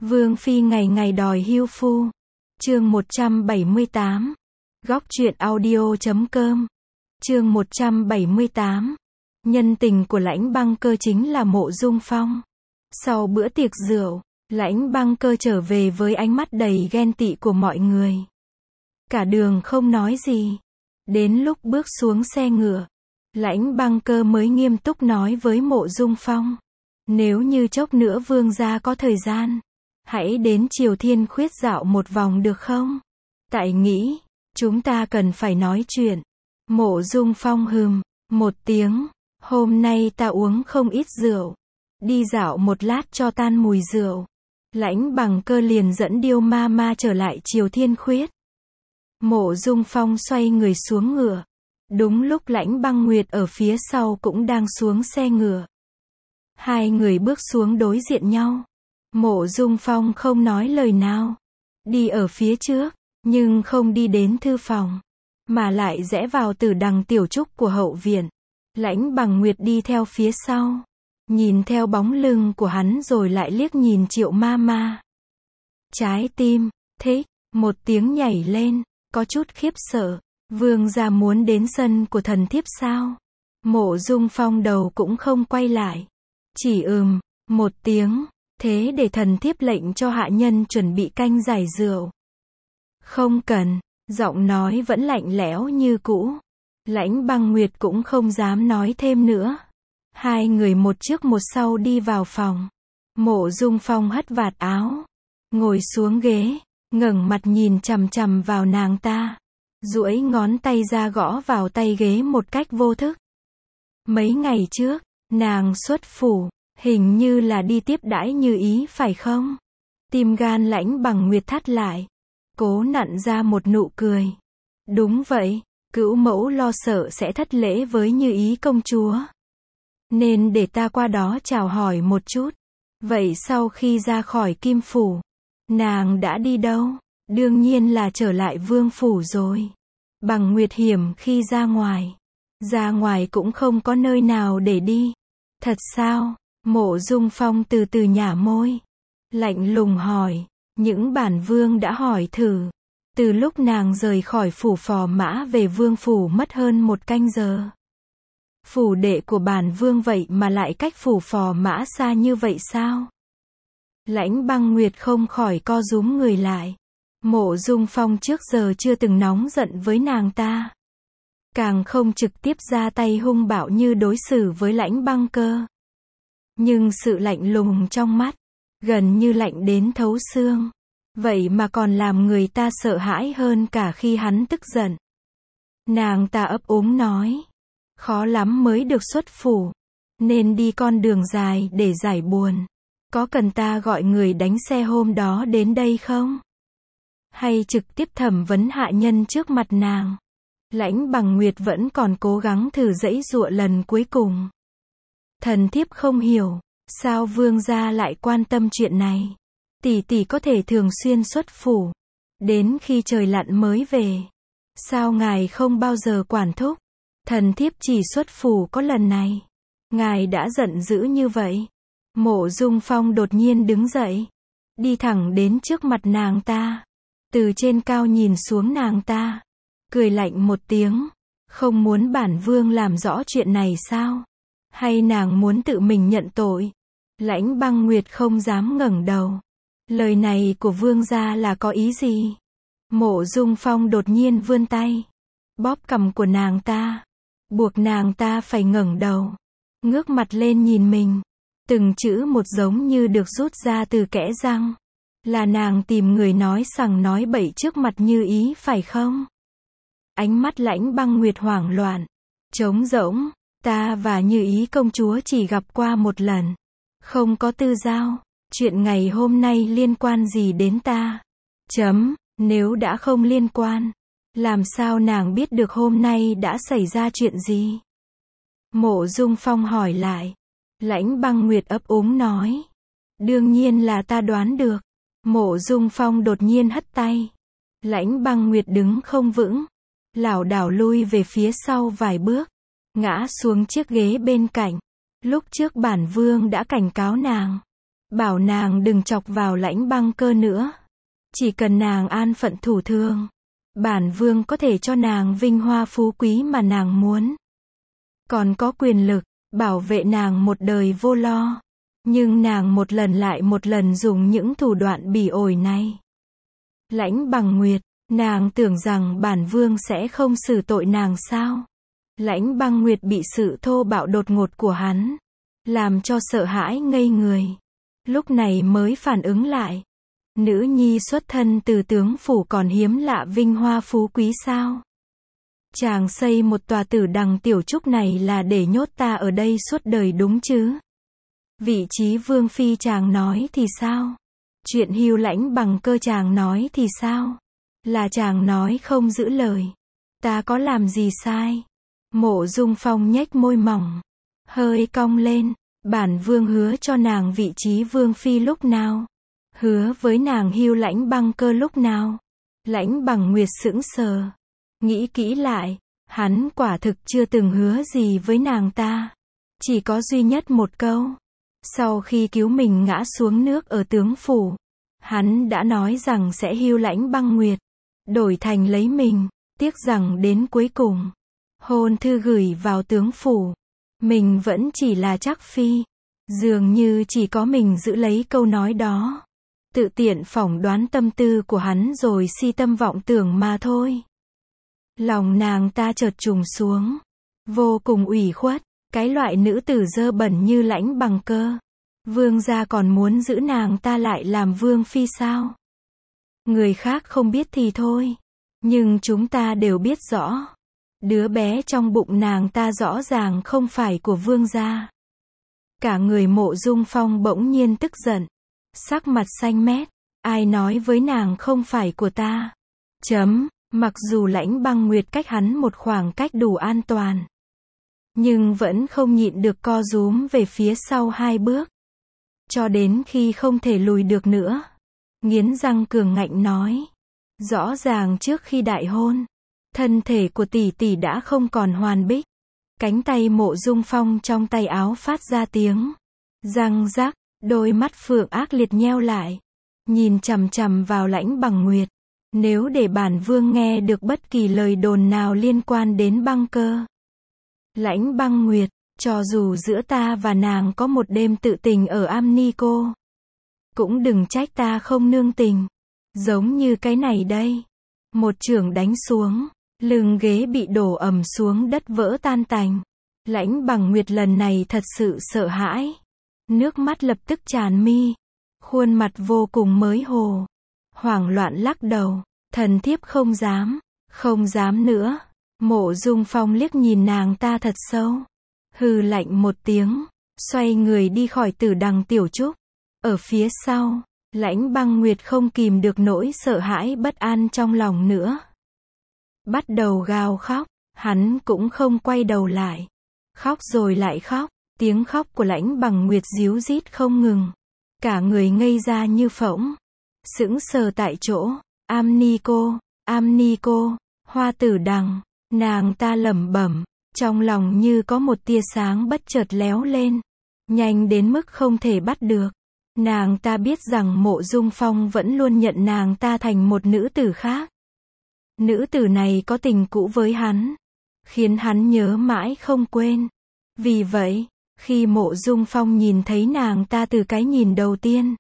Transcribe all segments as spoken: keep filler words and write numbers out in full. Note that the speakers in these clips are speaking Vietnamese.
Vương phi ngày ngày đòi hưu phu. Chương một trăm bảy mươi tám. Góc truyện audio chấm com. Chương một trăm bảy mươi tám. Nhân tình của Lãnh Băng Cơ chính là Mộ Dung Phong. Sau bữa tiệc rượu, Lãnh Băng Cơ trở về với ánh mắt đầy ghen tị của mọi người. Cả đường không nói gì. Đến lúc bước xuống xe ngựa, Lãnh Băng Cơ mới nghiêm túc nói với Mộ Dung Phong. Nếu như chốc nữa vương gia có thời gian, hãy đến Triều Thiên Khuyết dạo một vòng được không? Tại nghĩ, chúng ta cần phải nói chuyện. Mộ Dung Phong hừm, một tiếng, hôm nay ta uống không ít rượu. Đi dạo một lát cho tan mùi rượu. Lãnh Băng Cơ liền dẫn Điêu Ma Ma trở lại Triều Thiên Khuyết. Mộ Dung Phong xoay người xuống ngựa. Đúng lúc Lãnh Băng Nguyệt ở phía sau cũng đang xuống xe ngựa. Hai người bước xuống đối diện nhau. Mộ Dung Phong không nói lời nào. Đi ở phía trước, nhưng không đi đến thư phòng, mà lại rẽ vào Tử Đằng tiểu trúc của hậu viện. Lãnh Băng Nguyệt đi theo phía sau. Nhìn theo bóng lưng của hắn rồi lại liếc nhìn Triệu Ma Ma. Trái tim, thích, một tiếng nhảy lên, có chút khiếp sợ. Vương gia muốn đến sân của thần thiếp sao? Mộ Dung Phong đầu cũng không quay lại. Chỉ ừm, một tiếng, thế để thần thiếp lệnh cho hạ nhân chuẩn bị canh giải rượu. Không cần, giọng nói vẫn lạnh lẽo như cũ. Lãnh Băng Nguyệt cũng không dám nói thêm nữa. Hai người một trước một sau đi vào phòng. Mộ Dung Phong hất vạt áo, ngồi xuống ghế, ngẩng mặt nhìn chằm chằm vào nàng ta, duỗi ngón tay ra gõ vào tay ghế một cách vô thức. Mấy ngày trước, nàng xuất phủ, hình như là đi tiếp đãi Như Ý phải không? Tim gan Lãnh Băng Nguyệt thắt lại, cố nặn ra một nụ cười. Đúng vậy, cữu mẫu lo sợ sẽ thất lễ với Như Ý công chúa, nên để ta qua đó chào hỏi một chút. Vậy sau khi ra khỏi Kim phủ, nàng đã đi đâu? Đương nhiên là trở lại vương phủ rồi. Băng Nguyệt hiểm khi ra ngoài. Ra ngoài cũng không có nơi nào để đi. Thật sao? Mộ Dung Phong từ từ nhả môi, lạnh lùng hỏi. Những bản vương đã hỏi thử. Từ lúc nàng rời khỏi phủ Phò Mã về vương phủ mất hơn một canh giờ. Phủ đệ của bản vương vậy mà lại cách phủ Phò Mã xa như vậy sao? Lãnh Băng Nguyệt không khỏi co rúm người lại. Mộ Dung Phong trước giờ chưa từng nóng giận với nàng ta, càng không trực tiếp ra tay hung bạo như đối xử với Lãnh Băng Cơ. Nhưng sự lạnh lùng trong mắt, gần như lạnh đến thấu xương, vậy mà còn làm người ta sợ hãi hơn cả khi hắn tức giận. Nàng ta ấp úng nói, khó lắm mới được xuất phủ, nên đi con đường dài để giải buồn. Có cần ta gọi người đánh xe hôm đó đến đây không? Hay trực tiếp thẩm vấn hạ nhân trước mặt nàng? Lãnh Băng Nguyệt vẫn còn cố gắng thử giãy giụa lần cuối cùng. Thần thiếp không hiểu, sao vương gia lại quan tâm chuyện này? Tỷ tỷ có thể thường xuyên xuất phủ, đến khi trời lặn mới về. Sao ngài không bao giờ quản thúc? Thần thiếp chỉ xuất phủ có lần này. Ngài đã giận dữ như vậy. Mộ Dung Phong đột nhiên đứng dậy, đi thẳng đến trước mặt nàng ta, từ trên cao nhìn xuống nàng ta, cười lạnh một tiếng. Không muốn bản vương làm rõ chuyện này sao? Hay nàng muốn tự mình nhận tội? Lãnh Băng Nguyệt không dám ngẩng đầu. Lời này của vương gia là có ý gì? Mộ Dung Phong đột nhiên vươn tay, bóp cằm của nàng ta, buộc nàng ta phải ngẩng đầu, ngước mặt lên nhìn mình. Từng chữ một giống như được rút ra từ kẽ răng. Là nàng tìm người nói sằng nói bậy trước mặt Như Ý phải không? Ánh mắt Lãnh Băng Nguyệt hoảng loạn, trống rỗng. Ta và Như Ý công chúa chỉ gặp qua một lần, không có tư giao. Chuyện ngày hôm nay liên quan gì đến ta? Chấm, nếu đã không liên quan, làm sao nàng biết được hôm nay đã xảy ra chuyện gì? Mộ Dung Phong hỏi lại. Lãnh Băng Nguyệt ấp úng nói, đương nhiên là ta đoán được. Mộ Dung Phong đột nhiên hất tay. Lãnh Băng Nguyệt đứng không vững, lảo đảo lui về phía sau vài bước, ngã xuống chiếc ghế bên cạnh. Lúc trước bản vương đã cảnh cáo nàng, bảo nàng đừng chọc vào Lãnh Băng Cơ nữa. Chỉ cần nàng an phận thủ thường, bản vương có thể cho nàng vinh hoa phú quý mà nàng muốn. Còn có quyền lực, bảo vệ nàng một đời vô lo. Nhưng nàng một lần lại một lần dùng những thủ đoạn bỉ ổi này. Lãnh Bằng Nguyệt, nàng tưởng rằng bản vương sẽ không xử tội nàng sao? Lãnh Băng Nguyệt bị sự thô bạo đột ngột của hắn làm cho sợ hãi ngây người. Lúc này mới phản ứng lại. Nữ nhi xuất thân từ tướng phủ còn hiếm lạ vinh hoa phú quý sao? Chàng xây một tòa tử đằng tiểu trúc này là để nhốt ta ở đây suốt đời đúng chứ? Vị trí vương phi chàng nói thì sao? Chuyện hưu Lãnh Bằng Cơ chàng nói thì sao? Là chàng nói không giữ lời. Ta có làm gì sai? Mộ Dung Phong nhếch môi mỏng, hơi cong lên. Bản vương hứa cho nàng vị trí vương phi lúc nào? Hứa với nàng hưu Lãnh Băng Cơ lúc nào? Lãnh Bằng Nguyệt sững sờ. Nghĩ kỹ lại, hắn quả thực chưa từng hứa gì với nàng ta. Chỉ có duy nhất một câu. Sau khi cứu mình ngã xuống nước ở tướng phủ, hắn đã nói rằng sẽ hưu Lãnh Băng Nguyệt, đổi thành lấy mình. Tiếc rằng đến cuối cùng, hôn thư gửi vào tướng phủ, mình vẫn chỉ là trắc phi. Dường như chỉ có mình giữ lấy câu nói đó. Tự tiện phỏng đoán tâm tư của hắn rồi si tâm vọng tưởng mà thôi. Lòng nàng ta chợt trùng xuống, vô cùng ủy khuất. Cái loại nữ tử dơ bẩn như Lãnh Bằng Cơ, vương gia còn muốn giữ nàng ta lại làm vương phi sao? Người khác không biết thì thôi, nhưng chúng ta đều biết rõ. Đứa bé trong bụng nàng ta rõ ràng không phải của vương gia. Cả người Mộ Dung Phong bỗng nhiên tức giận, sắc mặt xanh mét. Ai nói với nàng không phải của ta? Chấm, mặc dù Lãnh Băng Nguyệt cách hắn một khoảng cách đủ an toàn, nhưng vẫn không nhịn được co rúm về phía sau hai bước. Cho đến khi không thể lùi được nữa, nghiến răng cường ngạnh nói. Rõ ràng trước khi đại hôn, thân thể của tỷ tỷ đã không còn hoàn bích. Cánh tay Mộ Dung Phong trong tay áo phát ra tiếng răng rắc, đôi mắt phượng ác liệt nheo lại, nhìn chằm chằm vào Lãnh Bằng Nguyệt. Nếu để bản vương nghe được bất kỳ lời đồn nào liên quan đến Băng Cơ, Lãnh Băng Nguyệt, cho dù giữa ta và nàng có một đêm tự tình ở Am Ni Cô, cũng đừng trách ta không nương tình. Giống như cái này đây. Một chưởng đánh xuống, lưng ghế bị đổ ầm xuống đất vỡ tan tành. Lãnh Bằng Nguyệt lần này thật sự sợ hãi. Nước mắt lập tức tràn mi. Khuôn mặt vô cùng mới hồ. Hoảng loạn lắc đầu. Thần thiếp không dám. Không dám nữa. Mộ Dung Phong liếc nhìn nàng ta thật sâu. Hừ lạnh một tiếng. Xoay người đi khỏi tử đằng tiểu trúc. Ở phía sau, Lãnh Băng Nguyệt không kìm được nỗi sợ hãi bất an trong lòng nữa. Bắt đầu gào khóc. Hắn cũng không quay đầu lại. Khóc rồi lại khóc. Tiếng khóc của Lãnh Bằng Nguyệt ríu rít không ngừng. Cả người ngây ra như phỗng. Sững sờ tại chỗ. Am Ni Cô, Am Ni Cô, Hoa Tử Đằng. Nàng ta lẩm bẩm. Trong lòng như có một tia sáng bất chợt léo lên. Nhanh đến mức không thể bắt được. Nàng ta biết rằng Mộ Dung Phong vẫn luôn nhận nàng ta thành một nữ tử khác. Nữ tử này có tình cũ với hắn, khiến hắn nhớ mãi không quên. Vì vậy, khi Mộ Dung Phong nhìn thấy nàng ta từ cái nhìn đầu tiên,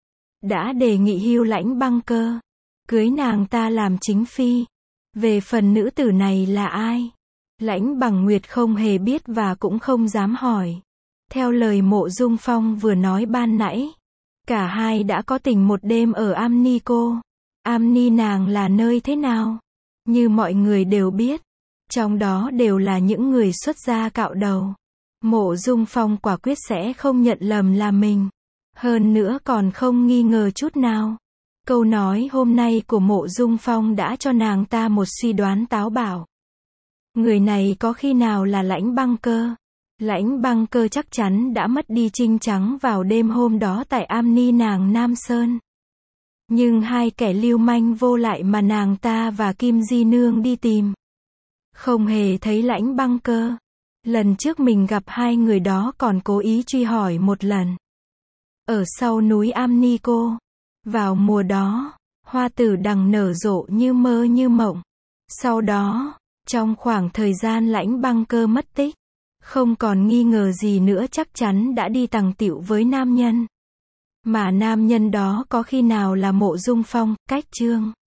đã đề nghị hưu Lãnh Băng Cơ, cưới nàng ta làm chính phi. Về phần nữ tử này là ai, Lãnh Bằng Nguyệt không hề biết và cũng không dám hỏi. Theo lời Mộ Dung Phong vừa nói ban nãy, cả hai đã có tình một đêm ở Am Ni Cô. Am Ni nàng là nơi thế nào? Như mọi người đều biết, trong đó đều là những người xuất gia cạo đầu. Mộ Dung Phong quả quyết sẽ không nhận lầm là mình. Hơn nữa còn không nghi ngờ chút nào. Câu nói hôm nay của Mộ Dung Phong đã cho nàng ta một suy đoán táo bạo. Người này có khi nào là Lãnh Băng Cơ? Lãnh Băng Cơ chắc chắn đã mất đi trinh trắng vào đêm hôm đó tại Am Ni nàng Nam Sơn. Nhưng hai kẻ lưu manh vô lại mà nàng ta và Kim Di Nương đi tìm, không hề thấy Lãnh Băng Cơ. Lần trước mình gặp hai người đó còn cố ý truy hỏi một lần. ở sau núi Amnico. Vào mùa đó, hoa tử đằng nở rộ như mơ như mộng. Sau đó, trong khoảng thời gian Lãnh Băng Cơ mất tích, không còn nghi ngờ gì nữa chắc chắn đã đi tằng tịu với nam nhân. Mà nam nhân đó có khi nào là Mộ Dung Phong, Cách Chương.